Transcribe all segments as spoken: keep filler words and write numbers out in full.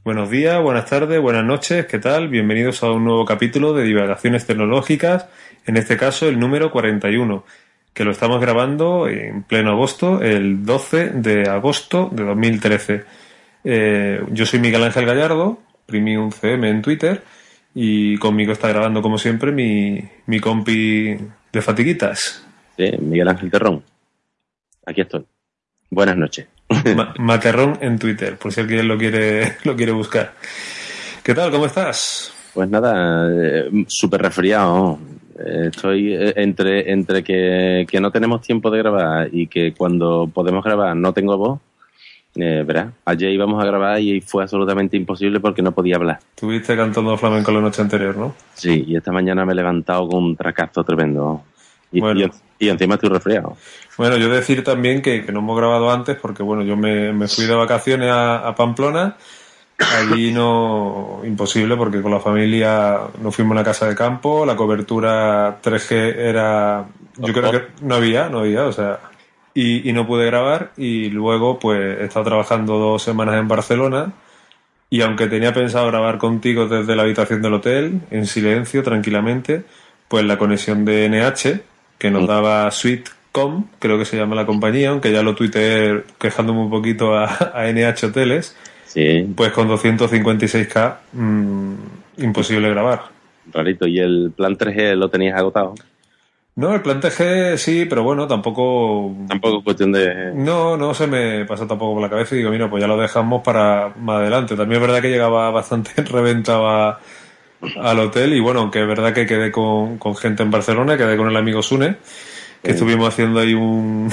Buenos días, buenas tardes, buenas noches, ¿qué tal? Bienvenidos a un nuevo capítulo de Divagaciones Tecnológicas, en este caso el número cuarenta y uno, que lo estamos grabando en pleno agosto, el doce de agosto de dos mil trece. Eh, yo soy Miguel Ángel Gallardo, Premium C M en Twitter, y conmigo está grabando como siempre mi, mi compi de fatiguitas. Sí, Miguel Ángel Terrón. Aquí estoy. Buenas noches. Ma- Materrón en Twitter, por si alguien lo quiere, lo quiere buscar. ¿Qué tal? ¿Cómo estás? Pues nada, eh, súper resfriado. Eh, estoy eh, entre entre que, que no tenemos tiempo de grabar y que cuando podemos grabar no tengo voz. Eh, verás, ayer íbamos a grabar y fue absolutamente imposible porque no podía hablar. Estuviste cantando flamenco la noche anterior, ¿no? Sí, y esta mañana me he levantado con un fracaso tremendo. Y, Bueno. y, y encima estoy resfriado. Bueno, yo decir también que, que no hemos grabado antes porque, bueno, yo me, me fui de vacaciones a, a Pamplona. Allí no, imposible porque con la familia nos fuimos a una casa de campo, la cobertura tres G era, yo creo que no había, no había, o sea, y, y no pude grabar y luego pues he estado trabajando dos semanas en Barcelona y aunque tenía pensado grabar contigo desde la habitación del hotel, en silencio, tranquilamente, pues la conexión de N H, que nos daba Sweetcom, creo que se llama la compañía, aunque ya lo tuiteé quejándome un poquito a, a N H Hoteles. Sí. Pues con doscientos cincuenta y seis K, mmm, imposible grabar. Rarito. ¿Y el plan tres G lo tenías agotado? No, el plan T G sí, pero bueno, tampoco... Tampoco es cuestión de... No, no se me pasa tampoco por la cabeza y digo, mira, pues ya lo dejamos para más adelante. También es verdad que llegaba bastante reventado a, al hotel y bueno, aunque es verdad que quedé con, con gente en Barcelona, quedé con el amigo Sune, que sí. Estuvimos haciendo ahí un,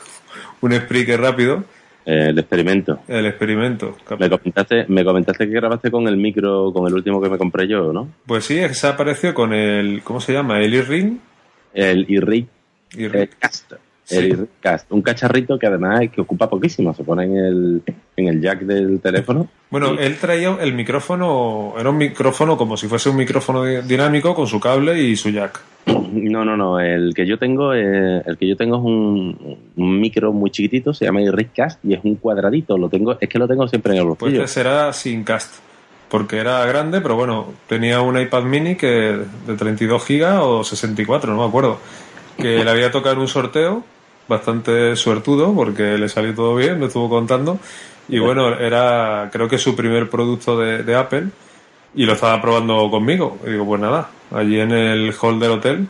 un Spreaker rápido. El experimento. El experimento. Me comentaste, me comentaste que grabaste con el micro, con el último que me compré yo, ¿no? Pues sí, se apareció con el, ¿cómo se llama? El iRig. El iRig. iRig. Cast. El iRig Cast. Un cacharrito que además es que ocupa poquísimo. Se pone en el, en el jack del teléfono. Bueno, y... él traía el micrófono, era un micrófono como si fuese un micrófono dinámico con su cable y su jack. No, no, no. El que yo tengo, eh, el que yo tengo es un, un micro muy chiquitito, se llama iRig Cast y es un cuadradito. Lo tengo, es que lo tengo siempre en el bolsillo. Pues será sin cast, porque era grande, pero bueno, tenía un iPad mini que de treinta y dos gigas o sesenta y cuatro, no me acuerdo, que le había tocado en un sorteo, bastante suertudo, porque le salió todo bien, me estuvo contando, y bueno, era creo que su primer producto de, de Apple. Y lo estaba probando conmigo. Y digo, pues nada, allí en el hall del hotel.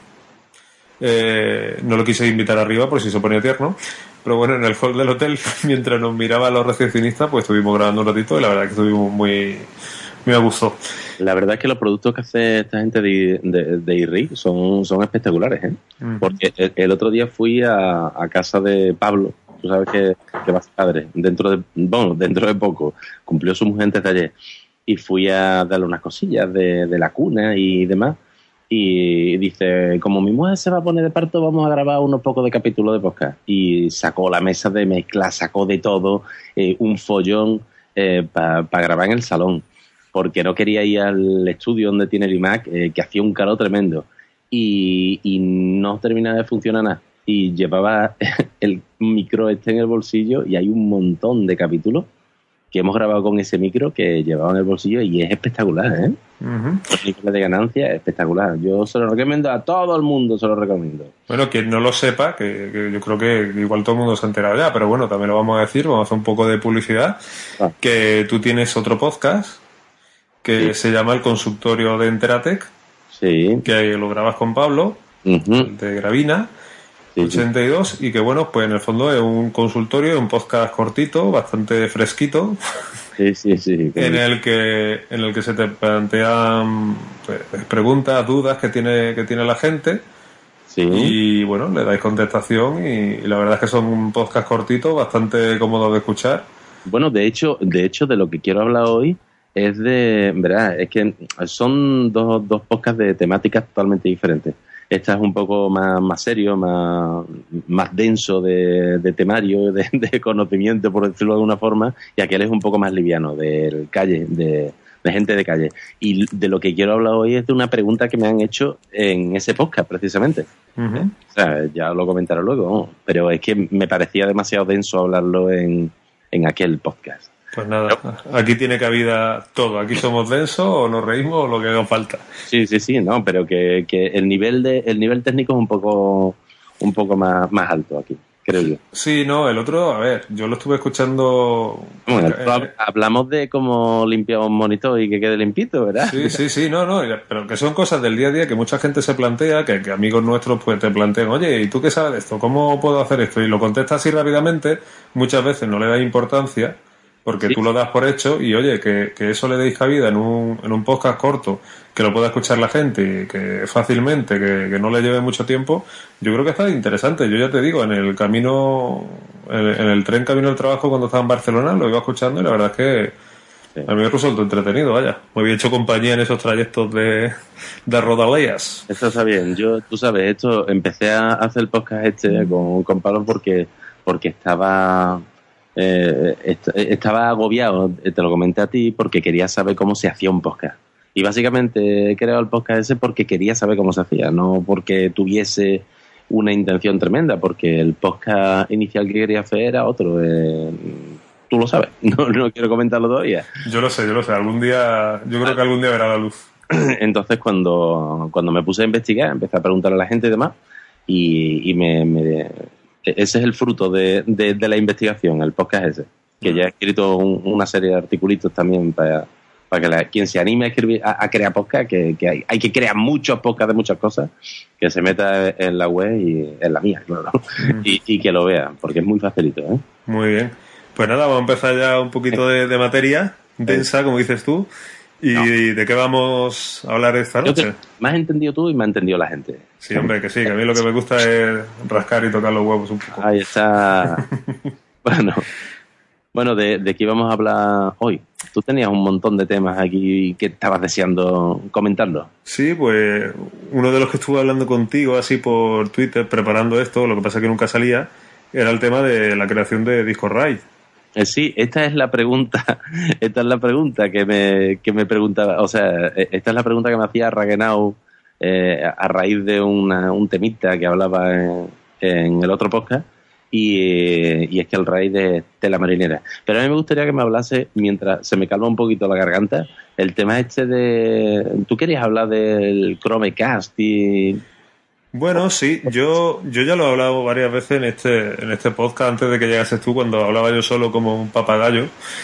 Eh, no lo quise invitar arriba por si se ponía tierno. Pero bueno, en el hall del hotel, mientras nos miraban los recepcionistas, pues estuvimos grabando un ratito y la verdad es que estuvimos muy, muy a gusto. La verdad es que los productos que hace esta gente de, de, de iRig son, son espectaculares, ¿eh? Uh-huh. Porque el, el otro día fui a, a casa de Pablo. Tú sabes que, que va a ser padre. Dentro de, bueno, dentro de poco. Cumplió su mujer antes de ayer. Y fui a darle unas cosillas de, de la cuna y demás. Y dice, como mi mujer se va a poner de parto, vamos a grabar unos pocos de capítulos de podcast. Y sacó la mesa de mezcla, sacó de todo, eh, un follón eh, para pa grabar en el salón. Porque no quería ir al estudio donde tiene el iMac, eh, que hacía un calor tremendo. Y, y no terminaba de funcionar nada. Y llevaba el micro este en el bolsillo y hay un montón de capítulos que hemos grabado con ese micro que llevaba en el bolsillo y es espectacular, ¿eh? Uh-huh. Los niveles de ganancia es espectacular. Yo se lo recomiendo a todo el mundo, se lo recomiendo. Bueno, quien no lo sepa, que, que yo creo que igual todo el mundo se ha enterado ya, pero bueno, también lo vamos a decir, vamos a hacer un poco de publicidad, ah. que tú tienes otro podcast que sí. se llama El Consultorio de Enteratec, sí. que lo grabas con Pablo, uh-huh. de Gravina, ochenta y dos, y que bueno, pues en el fondo es un consultorio, un podcast cortito, bastante fresquito, sí, sí, sí, en el que en el que se te plantean pues, preguntas, dudas que tiene que tiene la gente, sí. y bueno, le dais contestación y, y la verdad es que son un podcast cortito, bastante cómodo de escuchar. Bueno, de hecho, de hecho de lo que quiero hablar hoy es de, verdad, es que son dos, dos podcasts de temáticas totalmente diferentes. Esta es un poco más, más serio, más, más denso de, de temario, de, de conocimiento, por decirlo de alguna forma, y aquel es un poco más liviano, del calle, de, de gente de calle. Y de lo que quiero hablar hoy es de una pregunta que me han hecho en ese podcast, precisamente. Uh-huh. O sea, ya lo comentaré luego, ¿no? Pero es que me parecía demasiado denso hablarlo en, en aquel podcast. Pues nada, aquí tiene cabida todo. Aquí somos densos o nos reímos o lo que haga falta. Sí, sí, sí, no, pero que, que el nivel de el nivel técnico es un poco un poco más, más alto aquí, creo yo. Sí, no, el otro, a ver, yo lo estuve escuchando... Bueno, eh, hablamos de cómo limpiar un monitor y que quede limpito, ¿verdad? Sí, sí, sí, no, no, pero que son cosas del día a día que mucha gente se plantea, que, que amigos nuestros pues te plantean, oye, ¿y tú qué sabes de esto? ¿Cómo puedo hacer esto? Y lo contestas así rápidamente, muchas veces no le das importancia, porque sí. Tú lo das por hecho y, oye, que, que eso le deis cabida en un, en un podcast corto, que lo pueda escuchar la gente y que fácilmente, que, que no le lleve mucho tiempo, yo creo que está interesante. Yo ya te digo, en el camino, en, en el tren camino al trabajo cuando estaba en Barcelona, lo iba escuchando y la verdad es que sí. A mí me resultó entretenido, vaya. Me había hecho compañía en esos trayectos de, de Rodaleas. Eso está bien. Yo, tú sabes, esto empecé a hacer el podcast este con, con Pablo porque, porque estaba... Eh, est- estaba agobiado, te lo comenté a ti, porque quería saber cómo se hacía un podcast. Y básicamente he creado el podcast ese porque quería saber cómo se hacía, no porque tuviese una intención tremenda, porque el podcast inicial que quería hacer era otro. Eh, tú lo sabes, no, no quiero comentarlo todavía. Yo lo sé, yo lo sé. Algún día, yo creo que algún día verá la luz. Entonces, cuando, cuando me puse a investigar, empecé a preguntar a la gente y demás, y, y me... me ese es el fruto de, de, de la investigación, el podcast ese, que ya he escrito un, una serie de articulitos también para, para que la, quien se anime a, escribir, a, a crear podcast, que, que hay, hay que crear muchos podcasts de muchas cosas, que se meta en la web y en la mía, claro, mm. y, y que lo vean, porque es muy facilito, ¿eh? Muy bien. Pues nada, vamos a empezar ya un poquito de, de materia densa, como dices tú. ¿Y no. de qué vamos a hablar esta noche? Me has entendido tú y me ha entendido la gente. Sí, hombre, que sí, que a mí lo que me gusta es rascar y tocar los huevos un poco. Ahí está. bueno, bueno de, de qué íbamos a hablar hoy. Tú tenías un montón de temas aquí que estabas deseando comentarlo. Sí, pues uno de los que estuve hablando contigo así por Twitter preparando esto, lo que pasa es que nunca salía, era el tema de la creación de Discord Raid. Sí, esta es la pregunta, esta es la pregunta que me, que me preguntaba, o sea, esta es la pregunta que me hacía Ragenau eh, a raíz de una, un temita que hablaba en, en el otro podcast y, y es que el raid de tela marinera. Pero a mí me gustaría que me hablase, mientras se me calma un poquito la garganta, el tema este de... Tú querías hablar del Chromecast y... Bueno, sí, yo yo ya lo he hablado varias veces en este en este podcast antes de que llegases tú, cuando hablaba yo solo como un papagayo.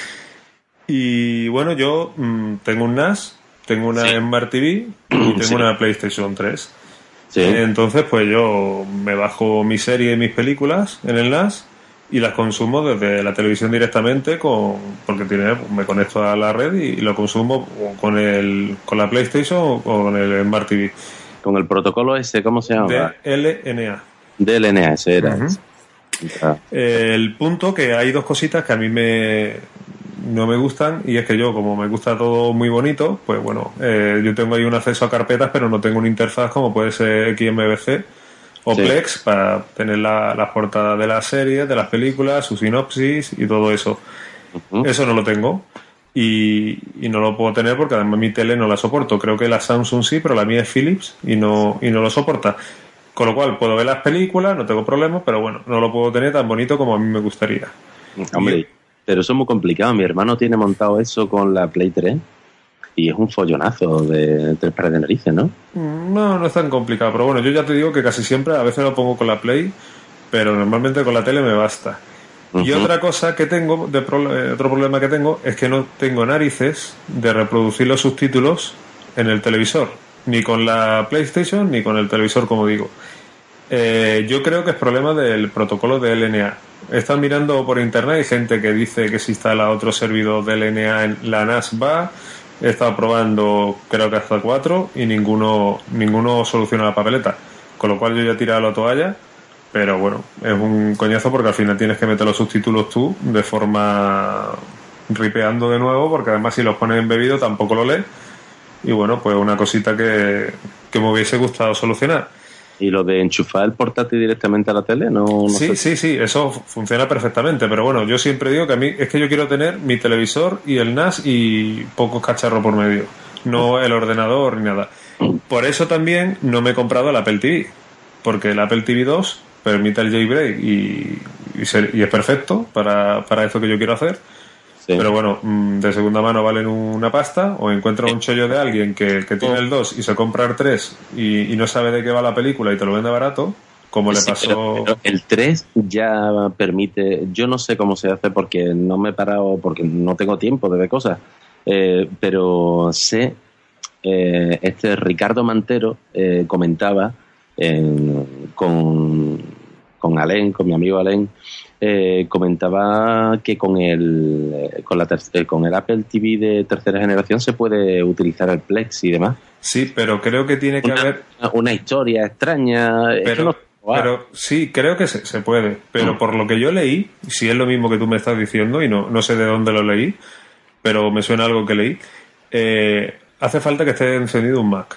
Y bueno, yo mmm, tengo un N A S, tengo una sí. Smart T V y tengo sí. una PlayStation tres. Sí. Entonces, pues yo me bajo mi serie y mis películas en el N A S y las consumo desde la televisión directamente, con porque tiene me conecto a la red y, y lo consumo con el con la PlayStation o con el Smart T V. Con el protocolo ese, ¿cómo se llama? D L N A. D L N A, ese era. Uh-huh. Ah. El punto que hay dos cositas que a mí me no me gustan, y es que yo, como me gusta todo muy bonito, pues bueno, eh, yo tengo ahí un acceso a carpetas, pero no tengo una interfaz como puede ser X M V C o sí. Plex para tener la, las portadas de las series, de las películas, su sinopsis y todo eso. Uh-huh. Eso no lo tengo. Y, y no lo puedo tener porque además mi tele no la soporto. Creo que la Samsung sí, pero la mía es Philips y no, y no lo soporta. Con lo cual puedo ver las películas, no tengo problemas, pero bueno, no lo puedo tener tan bonito como a mí me gustaría. Hombre, y, pero eso es muy complicado. Mi hermano tiene montado eso con la Play tres y es un follonazo de tres pares de narices, ¿no? No, no es tan complicado, pero bueno, yo ya te digo que casi siempre, a veces lo pongo con la Play, pero normalmente con la tele me basta. Y uh-huh. otra cosa que tengo, de pro, otro problema que tengo, es que no tengo narices de reproducir los subtítulos en el televisor, ni con la PlayStation ni con el televisor, como digo. Eh, yo creo que es problema del protocolo de L N A. He estado mirando por internet, hay gente que dice que se instala otro servidor de L N A en la N A S va. He estado probando, creo que hasta cuatro, y ninguno, ninguno soluciona la papeleta. Con lo cual yo ya he tirado la toalla. Pero bueno, es un coñazo porque al final tienes que meter los subtítulos tú de forma ripeando de nuevo, porque además si los pones embebido tampoco lo lees. Y bueno, pues una cosita que, que me hubiese gustado solucionar. ¿Y lo de enchufar el portátil directamente a la tele? No, no sí, sé. sí, sí, eso funciona perfectamente. Pero bueno, yo siempre digo que a mí es que yo quiero tener mi televisor y el N A S y pocos cacharros por medio. No el ordenador ni nada. Por eso también no me he comprado el Apple T V. Porque el Apple T V dos permite el jailbreak y, y, ser, y es perfecto para, para esto que yo quiero hacer. Sí. Pero bueno, de segunda mano valen una pasta, o encuentras un chollo de alguien que, que tiene el dos y se compra el tres y, y no sabe de qué va la película y te lo vende barato, como le pasó... Sí, pero, pero el tres ya permite, yo no sé cómo se hace porque no me he parado, porque no tengo tiempo de ver cosas, eh, pero sé, eh, este Ricardo Mantero eh, comentaba eh, con, con Alén, con mi amigo Alén, Eh, comentaba que con el con la ter- con el Apple T V de tercera generación se puede utilizar el Plex y demás. Sí, pero creo que tiene que una, haber una historia extraña. Pero, es que no, wow. pero sí, creo que se, se puede. Pero por lo que yo leí, si es lo mismo que tú me estás diciendo y no, no sé de dónde lo leí, pero me suena algo que leí, eh, hace falta que esté encendido un Mac.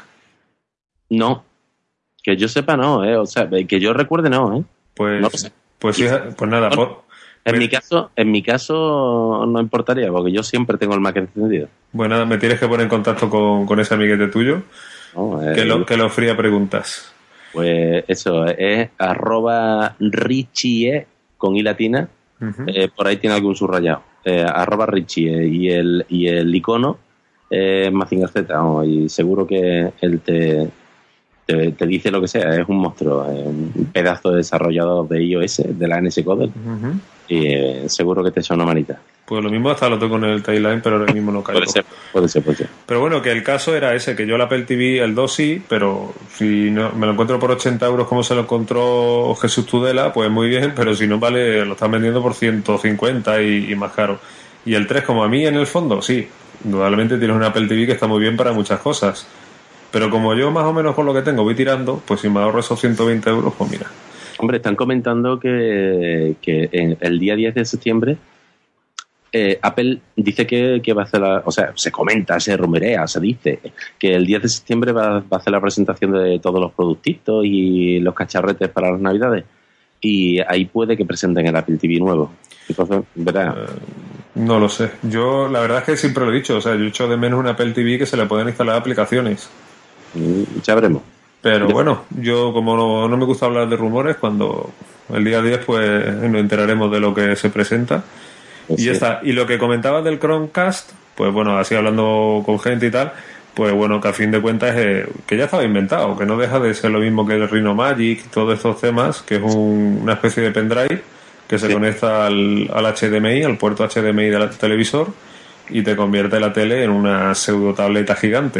No, que yo sepa no, ¿eh? O sea, que yo recuerde no, ¿eh? Pues no lo sé. Pues sí, pues nada, bueno, por, en me, mi caso, en mi caso no importaría, porque yo siempre tengo el Mac encendido. Bueno, nada, me tienes que poner en contacto con, con ese amiguete tuyo, no, eh, que lo que lo fría preguntas. Pues eso, es arroba richie con i latina, uh-huh. eh, por ahí tiene algún subrayado, eh, arroba richie y el, y el icono eh, Mazinger Z, ¿no? Y seguro que él te... Te, te dice lo que sea, es un monstruo, es un pedazo de desarrollador de iOS, de la N S Coder, uh-huh. y eh, seguro que te echa una manita. Pues lo mismo hasta lo tengo en el timeline, pero ahora mismo no caigo. Puede ser, puede ser, puede ser. Pero bueno, que el caso era ese, que yo el Apple T V, el dos sí, pero si no, me lo encuentro por ochenta euros como se lo encontró Jesús Tudela, pues muy bien, pero si no vale, lo están vendiendo por ciento cincuenta y, y más caro. Y el tres, como a mí en el fondo, sí, indudablemente tienes un Apple T V que está muy bien para muchas cosas. Pero como yo más o menos con lo que tengo voy tirando, pues si me ahorro esos ciento veinte euros, pues mira. Hombre, están comentando que, que en el día diez de septiembre eh, Apple dice que, que va a hacer la... O sea, se comenta, se rumorea, se dice que el diez de septiembre va, va a hacer la presentación de todos los productitos y los cacharretes para las navidades. Y ahí puede que presenten el Apple T V nuevo. Entonces, verá... Uh, no lo sé. Yo la verdad es que siempre lo he dicho. O sea, yo echo de menos un Apple T V que se le pueden instalar aplicaciones. Ya veremos. Pero bueno, yo como no, no me gusta hablar de rumores, cuando el día diez pues nos enteraremos de lo que se presenta. Pues y ya sí. está. Y lo que comentabas del Chromecast, pues bueno, así hablando con gente y tal, pues bueno, que a fin de cuentas eh, que ya estaba inventado, que no deja de ser lo mismo que el Rhino Magic y todos estos temas, que es un, una especie de pendrive que se sí. conecta al, al H D M I, al puerto H D M I del televisor, y te convierte la tele en una pseudo tableta gigante.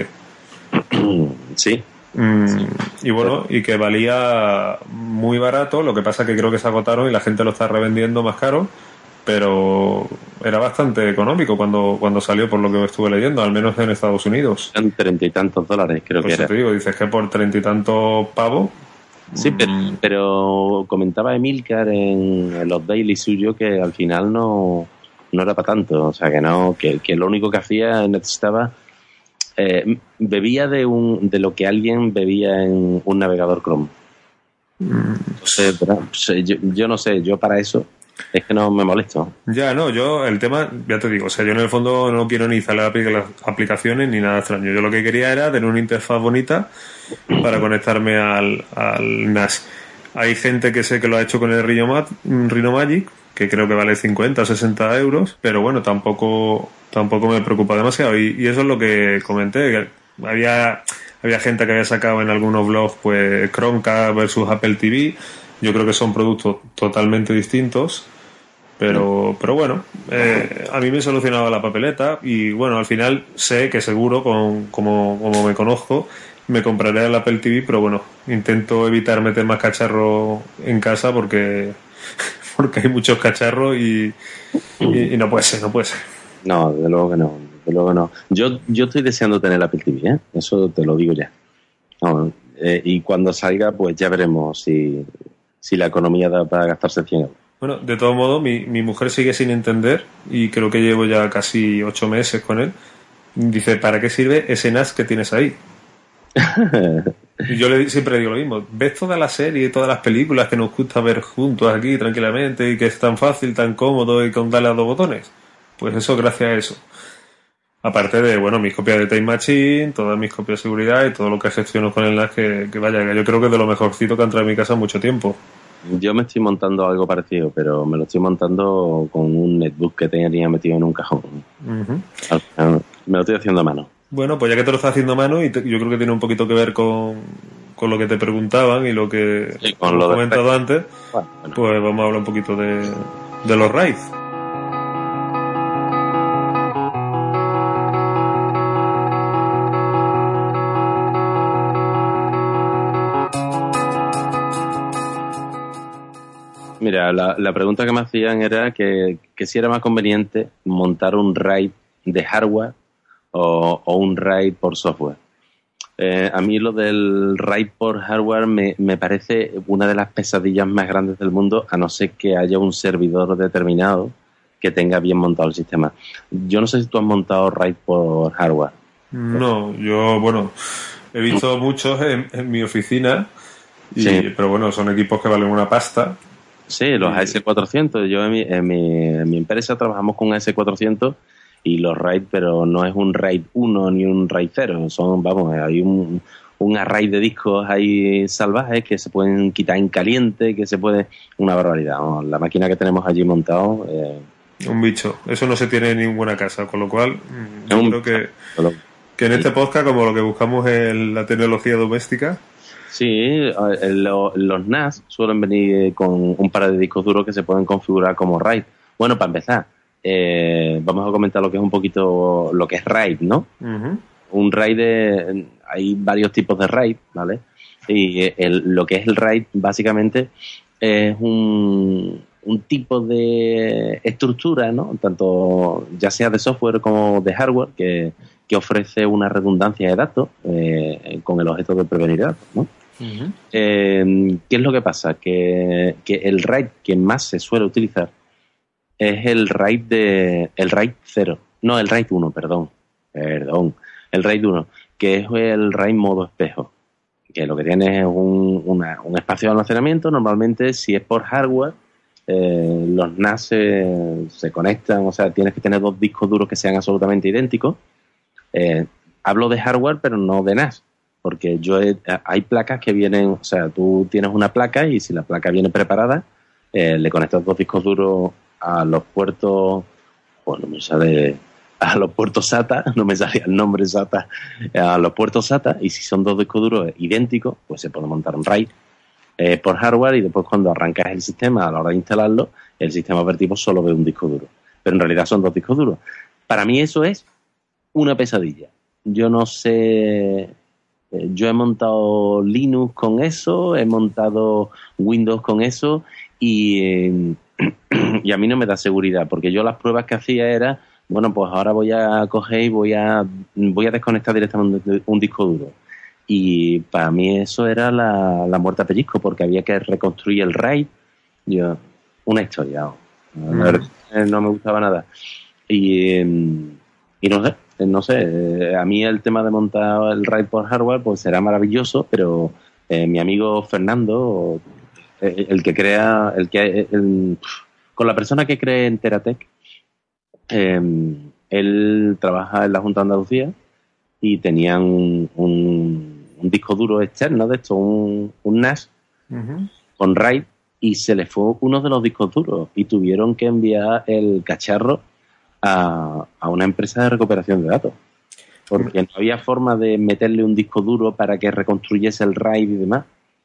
Sí. Mm, sí. Y bueno, y que valía muy barato, lo que pasa que creo que se agotaron y la gente lo está revendiendo más caro, pero era bastante económico cuando, cuando salió, por lo que estuve leyendo, al menos en Estados Unidos. En treinta y tantos dólares, creo pues que era. Te digo, dices que por treinta y tantos pavos. Sí, pero, pero comentaba Emilcar en, en los daily suyos que al final no, no era para tanto, o sea que no, que, que lo único que hacía necesitaba eh, bebía de un de lo que alguien bebía en un navegador Chrome. Entonces, pero, yo, yo no sé, yo para eso es que no me molesto. Ya, no, yo el tema, ya te digo, o sea, yo en el fondo no quiero ni instalar aplicaciones ni nada extraño. Yo lo que quería era tener una interfaz bonita para conectarme al, al N A S. Hay gente que sé que lo ha hecho con el Rhino, Rhino Magic, que creo que vale cincuenta o sesenta euros, pero bueno, tampoco tampoco me preocupa demasiado. Y, y eso es lo que comenté, que había, había gente que había sacado en algunos blogs pues Chromecast versus Apple T V. Yo creo que son productos totalmente distintos, pero pero bueno, eh, a mí me solucionaba la papeleta y bueno, al final sé que seguro, con, como, como me conozco, me compraré el Apple T V, pero bueno, intento evitar meter más cacharros en casa porque porque hay muchos cacharros y, y, y no puede ser, no puede ser. No, desde luego que no, desde luego que no. Yo, yo estoy deseando tener el Apple T V, ¿eh? Eso te lo digo ya. No, eh, y cuando salga, pues ya veremos si... si la economía da para gastarse cien euros. Bueno, de todo modo, mi, mi mujer sigue sin entender, y creo que llevo ya casi ocho meses con él. Dice, ¿para qué sirve ese N A S que tienes ahí? Y yo le, siempre digo lo mismo. ¿Ves toda la serie y todas las películas que nos gusta ver juntos aquí tranquilamente y que es tan fácil, tan cómodo y con darle a dos botones? Pues eso, gracias a eso. Aparte de, bueno, mis copias de Time Machine, todas mis copias de seguridad y todo lo que gestiono con el N A S, que, que vaya, que yo creo que es de lo mejorcito que ha entrado en mi casa en mucho tiempo. Yo me estoy montando algo parecido, pero me lo estoy montando con un netbook que tenía metido en un cajón. Uh-huh. Me lo estoy haciendo a mano. Bueno, pues ya que te lo estás haciendo a mano, y te, yo creo que tiene un poquito que ver con, con lo que te preguntaban y lo que sí, con lo he comentado antes, bueno, bueno. Pues vamos a hablar un poquito de, de los raids. Mira, la, la pregunta que me hacían era que, que si era más conveniente montar un RAID de hardware o, o un RAID por software. Eh, a mí lo del RAID por hardware me, me parece una de las pesadillas más grandes del mundo, a no ser que haya un servidor determinado que tenga bien montado el sistema. Yo no sé si tú has montado RAID por hardware. No, yo, bueno, he visto muchos en, en mi oficina, y, sí. Pero bueno, son equipos que valen una pasta. Sí, los A S cuatrocientos. Yo en mi, en mi, en mi empresa trabajamos con A S cuatrocientos y los RAID, pero no es un RAID uno ni un RAID cero. Son, vamos, hay un, un array de discos ahí salvajes que se pueden quitar en caliente, que se puede... Una barbaridad. ¿No? La máquina que tenemos allí montado... Eh... Un bicho. Eso no se tiene en ninguna casa, con lo cual yo un... creo que, que en este podcast, como lo que buscamos es la tecnología doméstica... Sí, los N A S suelen venir con un par de discos duros que se pueden configurar como RAID. Bueno, para empezar, eh, vamos a comentar lo que es un poquito lo que es RAID, ¿no? Uh-huh. Un RAID, de, hay varios tipos de RAID, ¿vale? Y el, lo que es el RAID básicamente es un, un tipo de estructura, ¿no? Tanto ya sea de software como de hardware que, que ofrece una redundancia de datos eh, con el objeto de prevenir datos, ¿no? Uh-huh. Eh, ¿Qué es lo que pasa? Que, que el RAID que más se suele utilizar es el RAID de el RAID cero, no el RAID uno, perdón, perdón, el RAID uno, que es el RAID modo espejo, que lo que tiene es un, una, un espacio de almacenamiento. Normalmente, si es por hardware, eh, los N A S se, se conectan, o sea, tienes que tener dos discos duros que sean absolutamente idénticos. Eh, hablo de hardware, pero no de N A S. Porque yo he, hay placas que vienen, o sea, tú tienes una placa y si la placa viene preparada, eh, le conectas dos discos duros a los puertos, bueno, me sale a los puertos SATA, no me salía el nombre SATA, a los puertos SATA, y si son dos discos duros idénticos, pues se puede montar un RAID eh, por hardware, y después cuando arrancas el sistema, a la hora de instalarlo, el sistema operativo solo ve un disco duro. Pero en realidad son dos discos duros. Para mí eso es una pesadilla. Yo no sé... Yo he montado Linux con eso, he montado Windows con eso y, eh, y a mí no me da seguridad, porque yo las pruebas que hacía era, bueno, pues ahora voy a coger y voy a, voy a desconectar directamente un disco duro. Y para mí eso era la, la muerte a pellizco, porque había que reconstruir el RAID. Yo, una historia. No, mm. no me gustaba nada. Y, eh, y no sé. No sé, a mí el tema de montar el RAID por hardware pues será maravilloso, pero eh, mi amigo Fernando, el, el que crea, el que el, con la persona que cree en Teratec, eh, él trabaja en la Junta de Andalucía y tenían un, un, un disco duro externo de esto, un, un N A S uh-huh. con RAID, y se le fue uno de los discos duros y tuvieron que enviar el cacharro A, a una empresa de recuperación de datos, porque no había forma de meterle un disco duro para que reconstruyese el RAID y demás.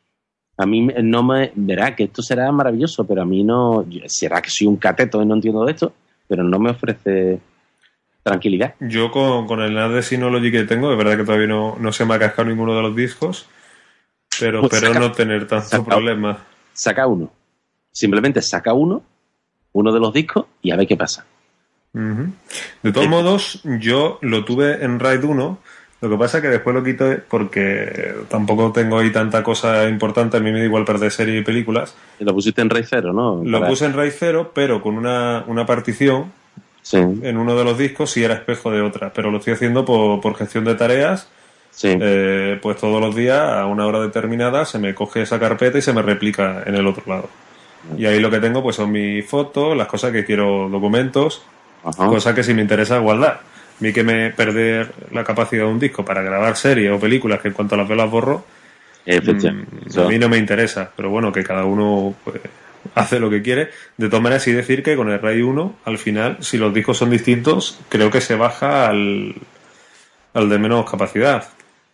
A mí no me... Verá que esto será maravilloso, pero a mí no... Será que soy un cateto y no entiendo de esto, pero no me ofrece tranquilidad. Yo con, con el N A S de Synology que tengo, es verdad que todavía no, no se me ha cascado ninguno de los discos, pero pues espero saca, no tener tanto saca, problema. Saca uno. Simplemente saca uno, uno de los discos, y a ver qué pasa. Uh-huh. De todos modos, yo lo tuve en RAID uno, lo que pasa es que después lo quito porque tampoco tengo ahí tanta cosa importante, a mí me da igual perder series y películas. Y lo pusiste en RAID cero, ¿no? Lo Para... puse en RAID cero, pero con una, una partición sí. en uno de los discos si era espejo de otra, pero lo estoy haciendo por, por gestión de tareas. Sí. Eh, pues todos los días a una hora determinada se me coge esa carpeta y se me replica en el otro lado. Y ahí lo que tengo pues son mis fotos, las cosas que quiero, documentos. Ajá. Cosa que si me interesa guardar. A mí que me perder la capacidad de un disco para grabar series o películas que en cuanto las veo las borro, Mm, a mí no me interesa, pero bueno, que cada uno pues, hace lo que quiere. De todas maneras, sí decir que con el RAID uno, al final, si los discos son distintos, creo que se baja al, al de menos capacidad.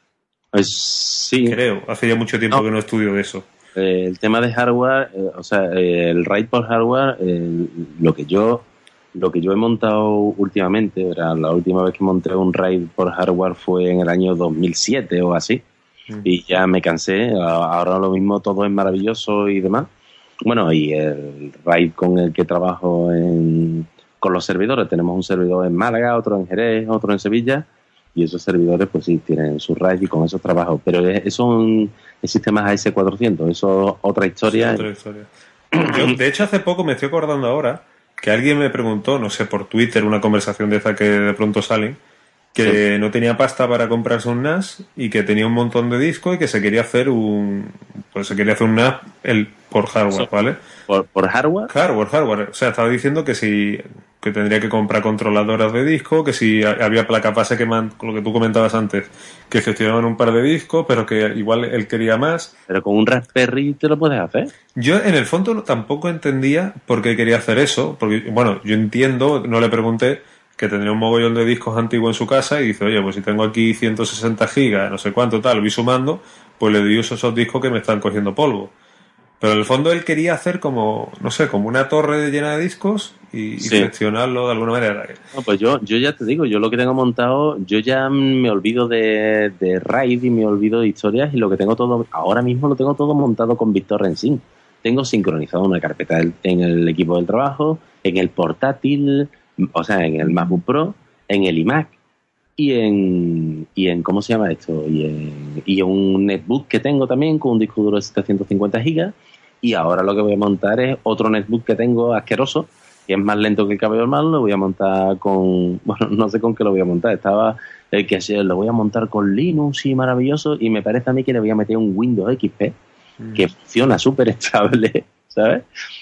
Pues sí. Creo, hace ya mucho tiempo no. que no estudio de eso. Eh, el tema de hardware, eh, o sea, eh, el RAID por hardware, eh, lo que yo lo que yo he montado últimamente, era la última vez que monté un RAID por hardware fue en el año dos mil siete o así, mm. y ya me cansé. Ahora lo mismo, todo es maravilloso y demás. Bueno, y el RAID con el que trabajo en, con los servidores, tenemos un servidor en Málaga, otro en Jerez, otro en Sevilla, y esos servidores pues sí tienen su RAID y con esos trabajo, pero es, son sistemas A S cuatrocientos, eso es otra historia. Sí, otra historia. Yo, de hecho, hace poco me estoy acordando ahora que alguien me preguntó, no sé, por Twitter, una conversación de esa que de pronto salen, que sí. no tenía pasta para comprarse un N A S y que tenía un montón de discos y que se quería hacer un pues se quería hacer un N A S el, por hardware, sí. ¿vale? ¿Por, ¿Por hardware? Hardware, hardware. O sea, estaba diciendo que si que tendría que comprar controladoras de disco, que si había placas base que man, lo que tú comentabas antes, que gestionaban un par de discos, pero que igual él quería más. Pero con un Raspberry te lo puedes hacer. Yo en el fondo tampoco entendía por qué quería hacer eso, porque bueno, yo entiendo, no le pregunté, que tendría un mogollón de discos antiguos en su casa y dice, oye, pues si tengo aquí ciento sesenta gigas, no sé cuánto tal, voy sumando, pues le doy uso a esos discos que me están cogiendo polvo. Pero en el fondo él quería hacer como, no sé, como una torre llena de discos y, sí. y gestionarlo de alguna manera. No, pues yo, yo ya te digo, yo lo que tengo montado, yo ya me olvido de, de RAID y me olvido de historias y lo que tengo todo, ahora mismo lo tengo todo montado con BitTorrent Sync. Tengo sincronizado una carpeta en el equipo del trabajo, en el portátil, o sea, en el MacBook Pro, en el iMac y en, y en ¿cómo se llama esto? Y en, y en un netbook que tengo también con un disco duro de setecientos cincuenta gigas. Y ahora lo que voy a montar es otro netbook que tengo asqueroso, que es más lento que el cabello del mal. Lo voy a montar con, bueno, no sé con qué lo voy a montar. Estaba el que lo voy a montar con Linux y maravilloso. Y me parece a mí que le voy a meter un Windows X P mm. que funciona súper estable, ¿sabes?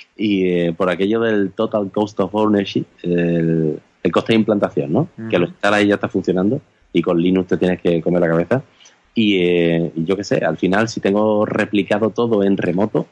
Y eh, por aquello del Total Cost of Ownership, el, el coste de implantación, ¿no? Mm. Que lo instalas y ya está funcionando. Y con Linux te tienes que comer la cabeza. Y, eh, y yo qué sé, al final, si tengo replicado todo en remoto,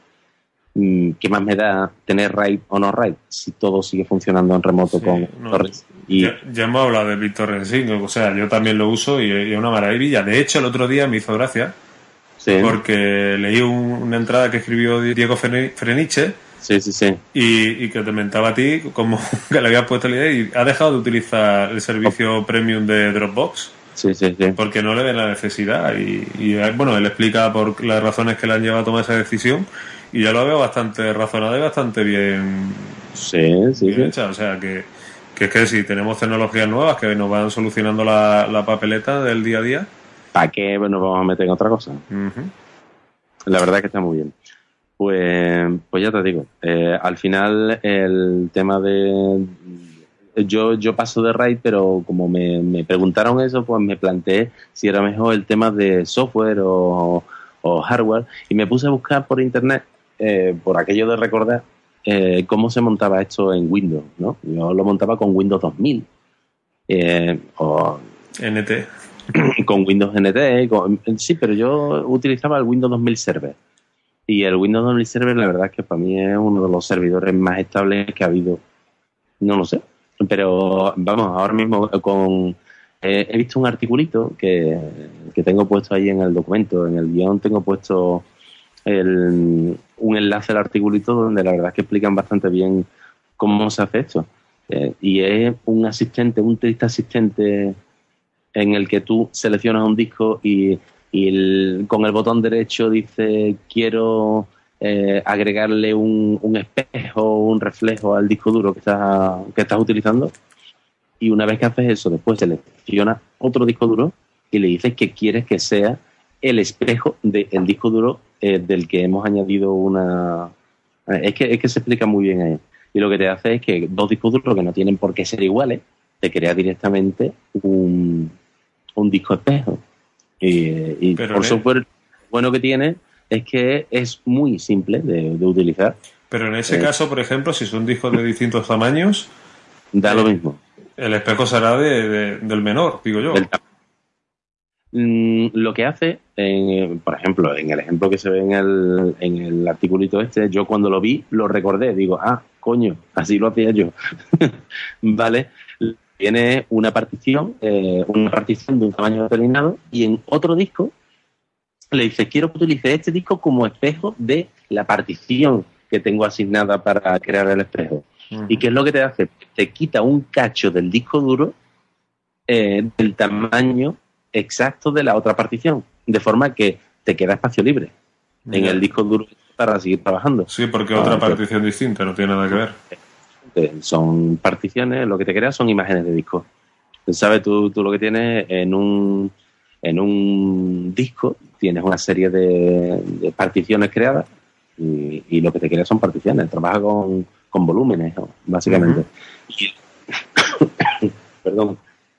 ¿qué más me da tener RAID o no RAID si todo sigue funcionando en remoto sí, con no, torres? Y... Ya, ya hemos hablado de BitTorrent Sync, o sea, yo también lo uso y, y es una maravilla. De hecho, el otro día me hizo gracia sí. porque leí un, una entrada que escribió Diego Freniche sí, sí, sí. Y, y que te mentaba a ti como que le habías puesto la idea y ha dejado de utilizar el servicio oh. premium de Dropbox. Sí, sí, sí. Porque no le ven la necesidad y, y bueno, él explica por las razones que le han llevado a tomar esa decisión. Y ya lo veo bastante razonado y bastante bien, sí, sí, bien sí. hecha. O sea, que, que es que si tenemos tecnologías nuevas que nos van solucionando la, la papeleta del día a día. ¿Para qué nos vamos a meter en otra cosa? Uh-huh. La verdad es que está muy bien. Pues, pues ya te digo, eh, al final el tema de... Yo, yo paso de RAID, pero como me, me preguntaron eso, pues me planteé si era mejor el tema de software o, o hardware. Y me puse a buscar por internet, eh, por aquello de recordar, eh, cómo se montaba esto en Windows, ¿no? Yo lo montaba con Windows dos mil. Eh, o N T. Con Windows N T. Con, sí, pero yo utilizaba el Windows dos mil Server. Y el Windows dos mil Server, la verdad es que para mí es uno de los servidores más estables que ha habido. No lo sé. Pero vamos, ahora mismo con eh, he visto un articulito que, que tengo puesto ahí en el documento, en el guión tengo puesto el, un enlace al articulito donde la verdad es que explican bastante bien cómo se hace esto. Eh, y es un asistente, un triste asistente en el que tú seleccionas un disco y, y el, con el botón derecho dice quiero eh, agregarle un, un espejo, un reflejo al disco duro que estás, que estás utilizando, y una vez que haces eso después selecciona otro disco duro y le dices que quieres que sea el espejo del disco duro eh, del que hemos añadido una... Es que, es que se explica muy bien ahí. Y lo que te hace es que dos discos duros que no tienen por qué ser iguales, te crea directamente un, un disco espejo. Y, y por software bueno que tiene es que es muy simple de, de utilizar. Pero en ese eh, caso, por ejemplo, si son discos de distintos tamaños, da eh, lo mismo. El espejo será de, de, del menor, digo yo. Del, Mm, lo que hace, eh, por ejemplo, en el ejemplo que se ve en el, en el articulito este, yo cuando lo vi lo recordé, digo, ah, coño, así lo hacía yo. ¿Vale? Tiene una partición, eh, una partición de un tamaño determinado y en otro disco le dices, quiero que utilice este disco como espejo de la partición que tengo asignada para crear el espejo. Uh-huh. ¿Y qué es lo que te hace? Te quita un cacho del disco duro eh, del tamaño exacto de la otra partición, de forma que te queda espacio libre yeah. en el disco duro para seguir trabajando. Sí, porque ah, otra partición que... distinta, no tiene nada que ver. Son particiones, lo que te crea son imágenes de disco. ¿Sabes? Tú, tú lo que tienes en un, en un disco, tienes una serie de, de particiones creadas y, y lo que te crea son particiones. Trabaja con, con volúmenes, ¿no? Básicamente. Uh-huh. Y, perdón.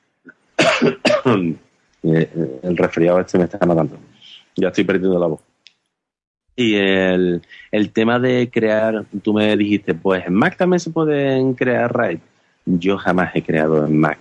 El resfriado este me está matando. Ya estoy perdiendo la voz. Y el, el tema de crear, tú me dijiste, pues en Mac también se pueden crear RAID. Yo jamás he creado en Mac.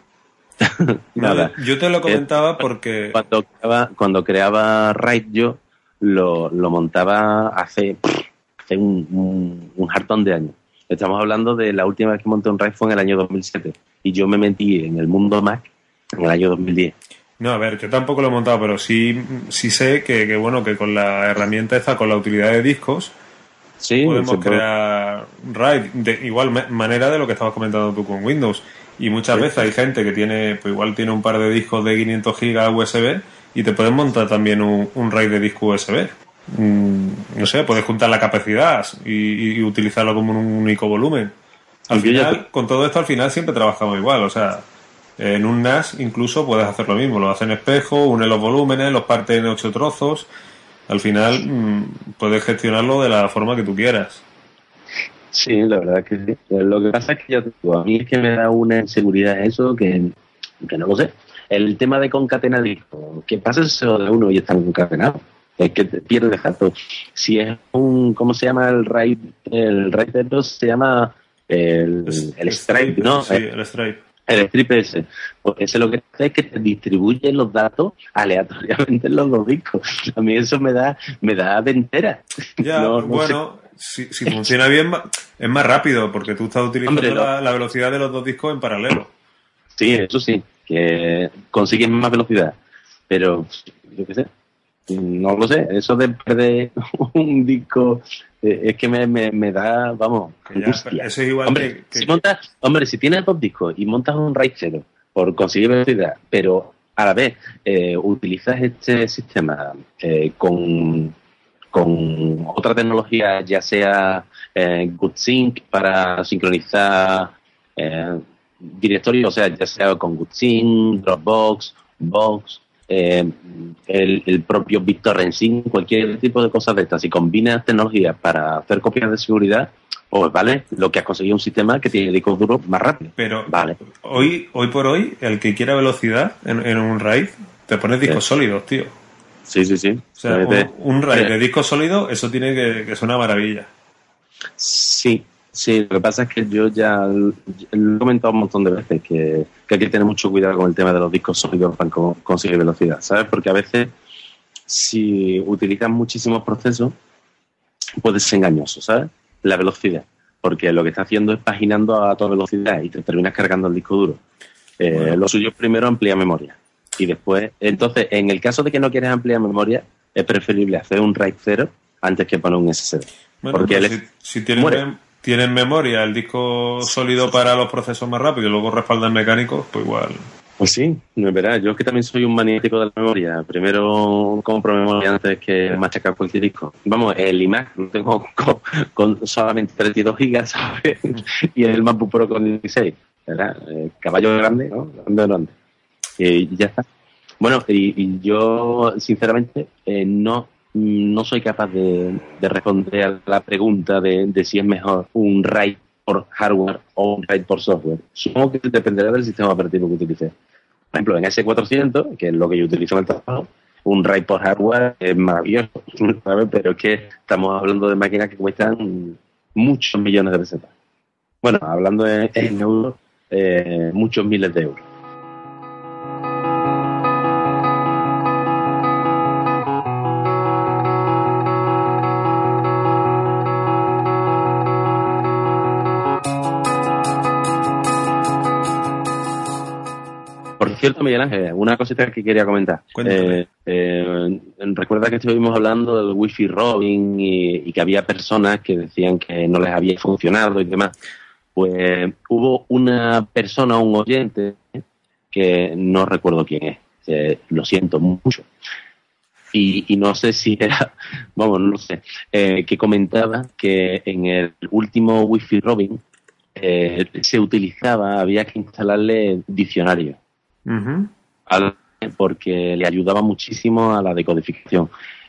Nada. No, yo te lo comentaba porque... Cuando creaba, cuando creaba RAID yo lo, lo montaba hace, hace un, un, un hartón de años. Estamos hablando de la última vez que monté un RAID fue en el año dos mil siete. Y yo me metí en el mundo Mac en el año dos mil diez. No, a ver, yo tampoco lo he montado, pero sí, sí sé que, que bueno, que con la herramienta esta, con la utilidad de discos, sí, podemos crear RAID de igual me- manera de lo que estabas comentando tú con Windows. Y muchas sí. veces hay gente que tiene, pues igual tiene un par de discos de quinientos gigas U S B y te pueden montar también un, un RAID de disco U S B. Mm, no sé, puedes juntar la capacidad y, y utilizarlo como un único volumen. Al Aunque final, te... con todo esto al final siempre trabajamos igual, o sea... En un N A S incluso puedes hacer lo mismo, lo haces en espejo, une los volúmenes, los partes en ocho trozos. Al final mmm, puedes gestionarlo de la forma que tú quieras. Sí, la verdad que sí. Lo que pasa es que ya te digo, a mí es que me da una inseguridad eso que, que no lo sé. El tema de concatenar discos, ¿qué pasa si se lo de uno y están concatenados? Es que te pierdes datos. Si es un, ¿cómo se llama el RAID? El RAID de dos se llama el, el, el Stripe, ¿no? Sí, el Stripe. El strip ese, pues ese lo que hace es que te distribuye los datos aleatoriamente en los dos discos. A mí eso me da, me da de entera. Ya, no, no bueno, sé. si, si funciona bien es más rápido porque tú estás utilizando Hombre, la, la velocidad de los dos discos en paralelo. Sí, eso sí, que consigues más velocidad, pero yo qué sé, no lo sé, eso de perder un disco eh, es que me, me, me da, vamos, angustia. Eso es igual hombre, que, que, si montas, hombre, si tienes dos discos y montas un RAID cero por conseguir velocidad, pero a la vez eh, utilizas este sistema eh, con, con otra tecnología, ya sea eh, GoodSync para sincronizar eh, directorios, o sea, ya sea con GoodSync, Dropbox, Box, Eh, el, el propio BitTorrent, cualquier tipo de cosas de estas. Si combinas tecnologías para hacer copias de seguridad, pues vale, lo que has conseguido un sistema que tiene discos duros más rápido. Pero vale. hoy hoy por hoy, el que quiera velocidad en, en un RAID, te pones discos sí. sólidos, tío. Sí, sí, sí. O sea, un, un RAID de discos sólidos, eso tiene que, que ser una maravilla. Sí. Sí, lo que pasa es que yo ya lo he comentado un montón de veces que, que hay que tener mucho cuidado con el tema de los discos sólidos para conseguir velocidad, ¿sabes? Porque a veces si utilizas muchísimos procesos puede ser engañoso, ¿sabes? La velocidad, porque lo que está haciendo es paginando a toda velocidad y te terminas cargando el disco duro. Eh, bueno. Lo suyo es primero ampliar memoria y después, entonces, en el caso de que no quieras ampliar memoria, es preferible hacer un RAID cero antes que poner un S S D. Bueno, porque el, si, si tienes Tienes memoria, el disco sólido para los procesos más rápidos y luego respaldas mecánicos, pues igual. Pues sí, no es verdad. Yo es que también soy un maniático de la memoria. Primero compro memoria antes que machacar cualquier disco. Vamos, el iMac lo tengo con, con solamente treinta y dos gigas, ¿sabes? Y el MacBook Pro con dieciséis, ¿verdad? Eh, caballo grande, ¿no? Grande, grande. Y ya está. Bueno, y, y yo, sinceramente, eh, no... no soy capaz de, de responder a la pregunta de, de si es mejor un RAID por hardware o un RAID por software. Supongo que dependerá del sistema operativo que utilice. Por ejemplo, en ese cuatrocientos, que es lo que yo utilizo en el trabajo, un RAID por hardware es maravilloso, ¿sabes? Pero es que estamos hablando de máquinas que cuestan muchos millones de pesetas. Bueno, hablando en, en euros, eh, muchos miles de euros. cierto, Miguel Ángel, una cosita que quería comentar. Eh, eh, recuerda que estuvimos hablando del Wi-Fi roaming y, y que había personas que decían que no les había funcionado y demás. Pues hubo una persona, un oyente, que no recuerdo quién es, eh, lo siento mucho. Y, y no sé si era, vamos, no sé, eh, que comentaba que en el último Wi-Fi roaming eh, se utilizaba, había que instalarle diccionario. Uh-huh. Porque le ayudaba muchísimo a la decodificación.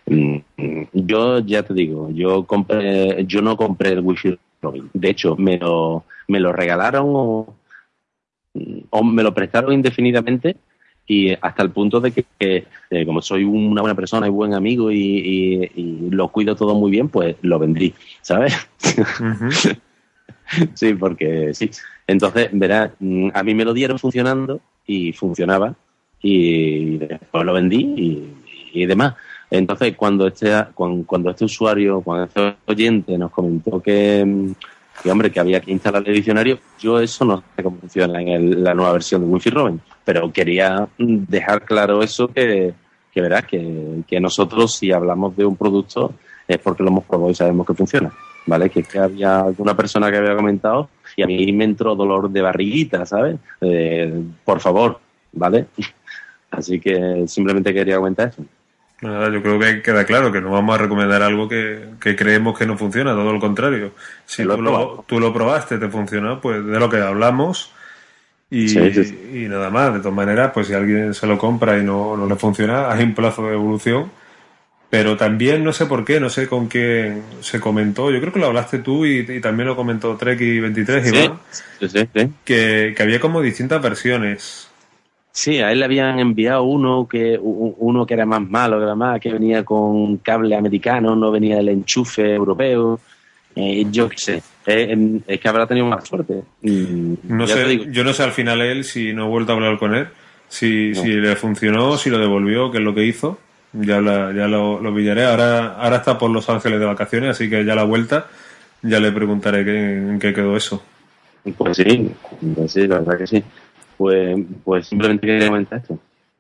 Yo ya te digo, yo compré, yo no compré el Wi-Fi roaming. De hecho, me lo, me lo regalaron o, o me lo prestaron indefinidamente. Y hasta el punto de que, que eh, como soy una buena persona y buen amigo y, y, y lo cuido todo muy bien, pues lo vendí, ¿sabes? Uh-huh. Sí, porque sí. Entonces, verás, a mí me lo dieron funcionando y funcionaba y después lo vendí y, y demás. Entonces, cuando este, cuando, cuando este usuario, cuando este oyente nos comentó que, que, hombre, que había que instalar el diccionario, yo eso no sé cómo funciona en el, la nueva versión de Wi-Fi roaming. Pero quería dejar claro eso, que, que verás, que, que nosotros si hablamos de un producto es porque lo hemos probado y sabemos que funciona, ¿vale? Que es que había alguna persona que había comentado y a mí me entró dolor de barriguita, ¿sabes? Eh, por favor, ¿vale? Así que simplemente quería comentar eso. Nada, yo creo que queda claro que no vamos a recomendar algo que, que creemos que no funciona, todo lo contrario. Si lo tú, lo, tú lo probaste, te funcionó, pues de lo que hablamos... Y, sí, sí, sí. y nada más. De todas maneras, pues si alguien se lo compra y no, no le funciona, hay un plazo de evolución. Pero también no sé por qué, no sé con quién se comentó. Yo creo que lo hablaste tú y, y también lo comentó Treki veintitrés, sí, Iván, sí, sí, sí. Que, que había como distintas versiones. Sí, a él le habían enviado uno que uno que era más malo, que era más, que venía con cable americano, no venía el enchufe europeo. Eh, yo qué sé, eh, es que habrá tenido más suerte. No sé, yo no sé al final él, si no he vuelto a hablar con él, si, no. si le funcionó, si lo devolvió, qué es lo que hizo. Ya, la, ya lo, lo pillaré. Ahora, ahora está por Los Ángeles de vacaciones, así que ya a la vuelta ya le preguntaré qué, en qué quedó eso. Pues sí, pues sí, la verdad que sí. Pues, pues simplemente quería comentar esto.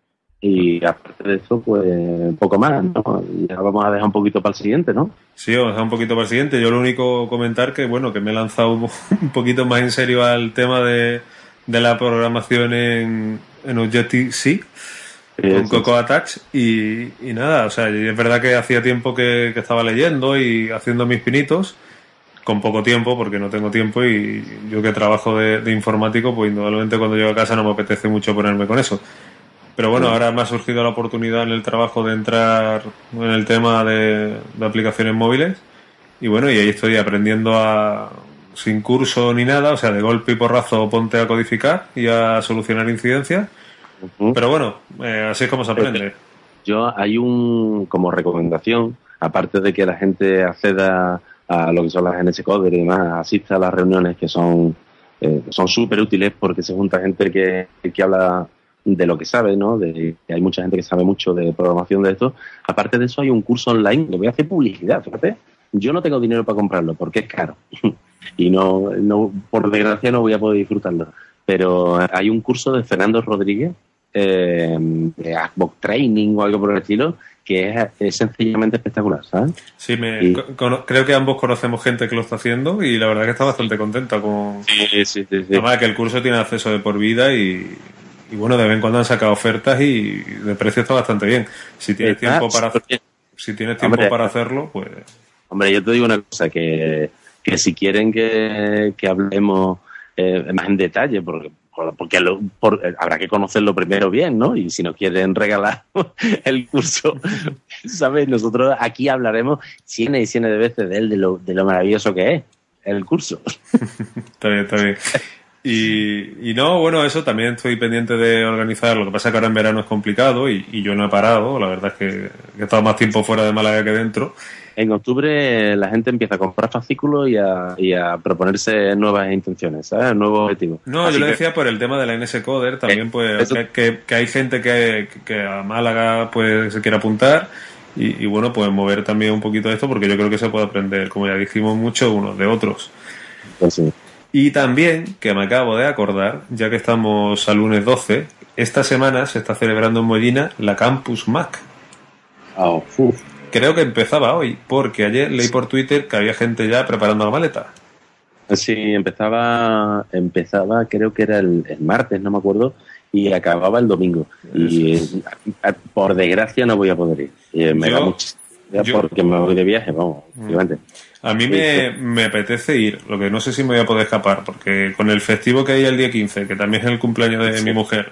Y aparte de eso, pues poco más, ¿no? Ya vamos a dejar un poquito para el siguiente, ¿no? Sí, vamos a dejar un poquito para el siguiente. Yo lo único comentar que, bueno, que me he lanzado un poquito más en serio al tema de, de la programación en, en Objective-C, sí, con Cocoa Touch. Y, y nada, o sea, es verdad que hacía tiempo que, que estaba leyendo y haciendo mis pinitos, con poco tiempo, porque no tengo tiempo, y yo que trabajo de, de informático, pues indudablemente cuando llego a casa no me apetece mucho ponerme con eso. Pero bueno, ahora me ha surgido la oportunidad en el trabajo de entrar en el tema de, de aplicaciones móviles y bueno, y ahí estoy aprendiendo a, sin curso ni nada, o sea, de golpe y porrazo ponte a codificar y a solucionar incidencias. Uh-huh. Pero bueno, eh, así es como se aprende. Yo hay un, como recomendación, aparte de que la gente acceda a lo que son las N S Coder y demás, asista a las reuniones que son eh, son súper útiles porque se junta gente que, que habla de lo que sabe, ¿no? De, hay mucha gente que sabe mucho de programación de esto. Aparte de eso, hay un curso online que voy a hacer publicidad, fíjate. Yo no tengo dinero para comprarlo porque es caro. Y no, no, por desgracia no voy a poder disfrutarlo. Pero hay un curso de Fernando Rodríguez, eh, de Xbox Training o algo por el estilo, que es, es sencillamente espectacular, ¿sabes? Sí, me, y, con, creo que ambos conocemos gente que lo está haciendo y la verdad que está bastante contenta con... Sí, sí, sí. sí. Además que el curso tiene acceso de por vida y... Y bueno, de vez en cuando han sacado ofertas y de precio está bastante bien. Si tienes tiempo para si tienes tiempo hombre, para hacerlo, pues... Hombre, yo te digo una cosa, que, que si quieren que, que hablemos eh, más en detalle, porque, porque lo, por, habrá que conocerlo primero bien, ¿no? Y si nos quieren regalar el curso, ¿sabes? Nosotros aquí hablaremos cientos y cientos de veces de él, de lo, de lo maravilloso que es el curso. Está bien, está bien. Y, y no, bueno, eso también estoy pendiente de organizar. Lo que pasa es que ahora en verano es complicado y, y yo no he parado. La verdad es que he estado más tiempo fuera de Málaga que dentro. En octubre la gente empieza a comprar fascículos y a, y a proponerse nuevas intenciones, ¿sabes? Nuevos objetivos. No, Así yo lo que... decía por el tema de la N S Coder. También, pues, eso... que, que, que hay gente que, que a Málaga pues se quiere apuntar. Y, y bueno, pues mover también un poquito esto porque yo creo que se puede aprender, como ya dijimos, mucho unos de otros. Pues sí. Y también, que me acabo de acordar, ya que estamos al lunes doce, esta semana se está celebrando en Mollina la Campus Mac. Oh, uf. Creo que empezaba hoy, porque ayer leí por Twitter que había gente ya preparando la maleta. Sí, empezaba, empezaba creo que era el, el martes, no me acuerdo, y acababa el domingo. Y eh, por desgracia no voy a poder ir. Eh, me yo, da mucho, yo, porque me voy de viaje, vamos, obviamente. A mí me, me apetece ir, lo que no sé si me voy a poder escapar, porque con el festivo que hay el día quince, que también es el cumpleaños de sí. mi mujer,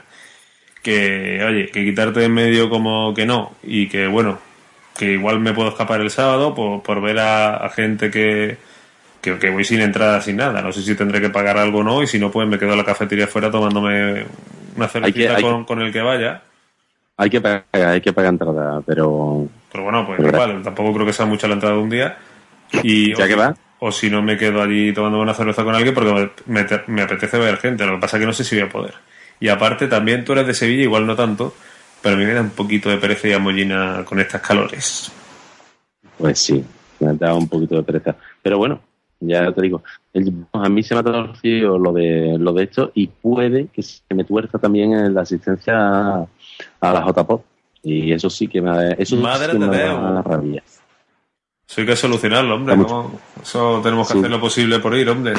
que, oye, que quitarte de en medio como que no, y que, bueno, que igual me puedo escapar el sábado por, por ver a, a gente que, que, que voy sin entrada, sin nada. No sé si tendré que pagar algo o no, y si no, pues me quedo en la cafetería afuera tomándome una cervecita con, que, con el que vaya. Hay que pagar, hay que pagar entrada, pero... Pero bueno, pues igual, verdad. Tampoco creo que sea mucha la entrada de un día. Y, ¿Ya o, que va? O si no, me quedo allí tomando una cerveza con alguien porque me, me apetece ver gente. Lo que pasa es que no sé si voy a poder. Y aparte, también tú eres de Sevilla, igual no tanto, pero a mí me da un poquito de pereza ir a Mollina con estas calores. Pues sí, me da un poquito de pereza. Pero bueno, ya te digo, el, a mí se me ha traducido lo de lo de esto y puede que se me tuerza también en la asistencia a, a la J P O D. Y eso sí que me da, eso Madre sí que de me da rabia. Eso hay que solucionarlo, hombre. ¿no? Eso tenemos que sí. hacer lo posible por ir, hombre.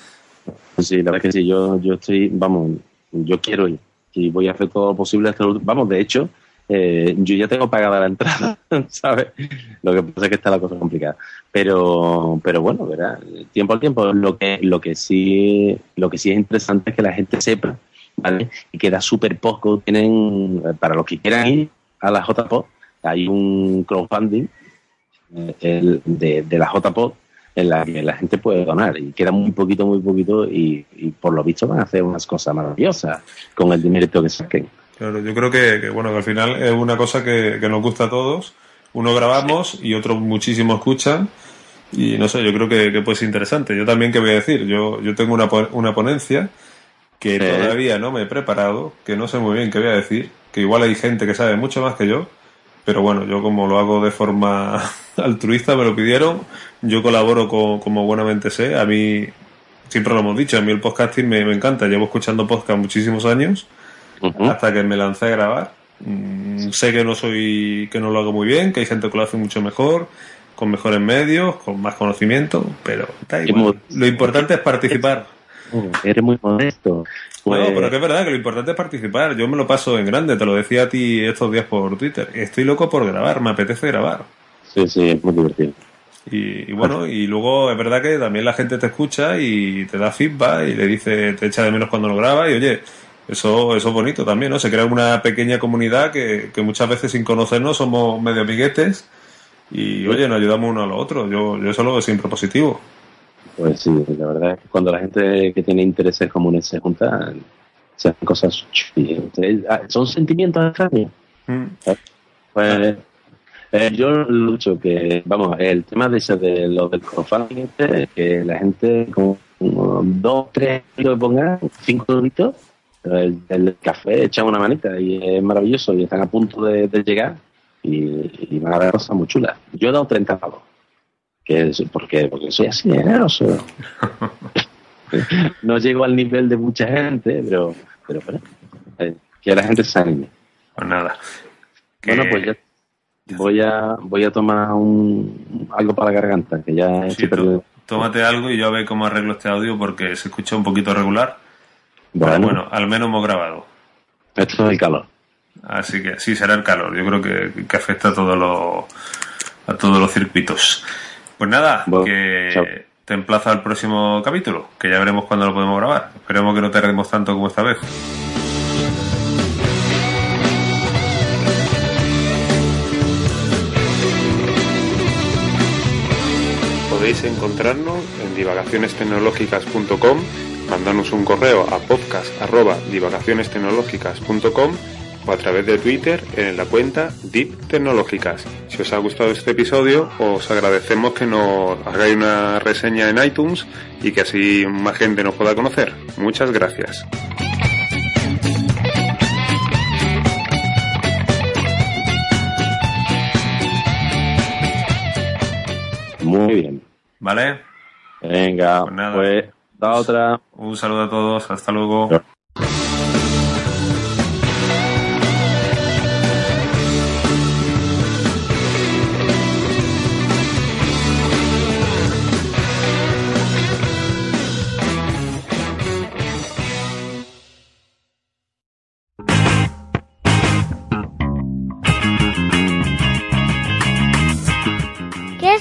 Sí, la verdad es que sí. Yo, yo estoy, vamos, yo quiero ir. Y voy a hacer todo lo posible. Hasta el, vamos, de hecho, eh, yo ya tengo pagada la entrada, ¿sabes? Lo que pasa es que está la cosa complicada. Pero, pero bueno, ¿verdad? Tiempo al tiempo. Lo que, lo que sí, lo que sí es interesante es que la gente sepa, ¿vale? Y queda súper poco. Tienen, para los que quieran ir a la J P O D, hay un crowdfunding el, de, de la J P O D en la que la gente puede donar y queda muy poquito, muy poquito y, y por lo visto van a hacer unas cosas maravillosas con el dinero que saquen. Claro, yo creo que, que bueno, que al final es una cosa que, que nos gusta a todos. Uno grabamos sí. y otros muchísimo escuchan y no sé, yo creo que, que puede ser interesante. Yo también, ¿qué voy a decir? Yo, yo tengo una, una ponencia que sí. todavía no me he preparado, que no sé muy bien qué voy a decir, que igual hay gente que sabe mucho más que yo. Pero bueno, yo como lo hago de forma altruista, me lo pidieron, yo colaboro con, como buenamente sé. A mí, siempre lo hemos dicho, a mí el podcasting me, me encanta. Llevo escuchando podcast muchísimos años, uh-huh. hasta que me lancé a grabar. Mm, sé que no soy, que no lo hago muy bien, que hay gente que lo hace mucho mejor, con mejores medios, con más conocimiento, pero da igual. Lo importante es participar. Eres muy modesto. Pues... No, pero que es verdad que lo importante es participar. Yo me lo paso en grande, te lo decía a ti estos días por Twitter. Estoy loco por grabar, me apetece grabar. Sí, sí, es muy divertido. Y, y bueno, y luego es verdad que también la gente te escucha y te da feedback y le dice, te echa de menos cuando lo grabas y oye, eso, eso es bonito también, ¿no? Se crea una pequeña comunidad que, que muchas veces sin conocernos somos medio amiguetes y sí. oye, nos ayudamos uno a los otros. Yo, yo eso lo veo siempre positivo. Pues sí, la verdad es que cuando la gente que tiene intereses comunes se junta, se hacen cosas son sentimientos extraños. Mm. Pues eh, yo lucho que, vamos, el tema de ese de lo del crowdfunding este, que la gente con dos, tres euros que pongan, cinco euritos, el, el café echa una manita y es maravilloso y están a punto de, de llegar y, y van a ver cosas muy chulas. Yo he dado treinta pavos. Que es, porque, porque soy así generoso. No llego al nivel de mucha gente, pero, pero, pero eh, que la gente se anime. Pues nada. Bueno, que... pues ya voy a voy a tomar un algo para la garganta, que ya sí, tú, tómate algo y yo a ver cómo arreglo este audio porque se escucha un poquito regular. Bueno, pero bueno, al menos hemos grabado. Esto es el calor. Así que sí, será el calor. Yo creo que, que afecta a todos los a todos los circuitos. Pues nada, bueno, que chao. Te emplazo al próximo capítulo, que ya veremos cuándo lo podemos grabar. Esperemos que no tardemos tanto como esta vez. Podéis encontrarnos en divagaciones tecnológicas punto com, mandarnos un correo a podcast arroba divagaciones tecnológicas punto com o a través de Twitter en la cuenta Deep Tecnológicas. Si os ha gustado este episodio, os agradecemos que nos hagáis una reseña en iTunes y que así más gente nos pueda conocer. Muchas gracias. Muy bien. ¿Vale? Venga, pues, nada. pues da otra. Un saludo a todos, hasta luego.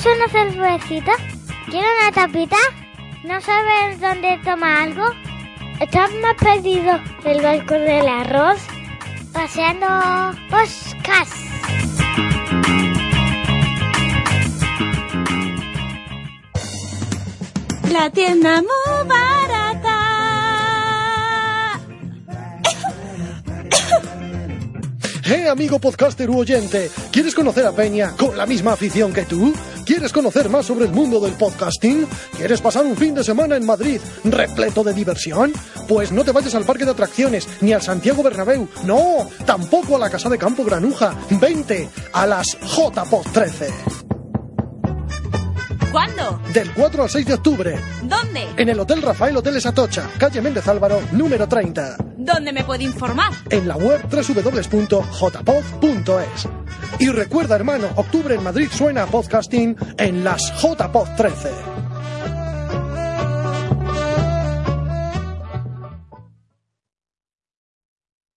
una cervecita? ¿Quieres una tapita? ¿No sabes dónde toma algo? ¿Estás más perdido el balcón del arroz? Paseando podcast. La tienda muy barata. ¡Eh, amigo podcaster u oyente! ¿Quieres conocer a Peña con la misma afición que tú? ¿Quieres conocer más sobre el mundo del podcasting? ¿Quieres pasar un fin de semana en Madrid repleto de diversión? Pues no te vayas al parque de atracciones, ni al Santiago Bernabéu, no, tampoco a la Casa de Campo Granuja. Vente a las J Pod trece. ¿Cuándo? Del cuatro al seis de octubre. ¿Dónde? En el Hotel Rafael Hoteles Atocha, calle Méndez Álvaro, número treinta. ¿Dónde me puedo informar? En la web doble u doble u doble u punto j pod punto es. Y recuerda, hermano, octubre en Madrid suena a podcasting en las J Pod trece.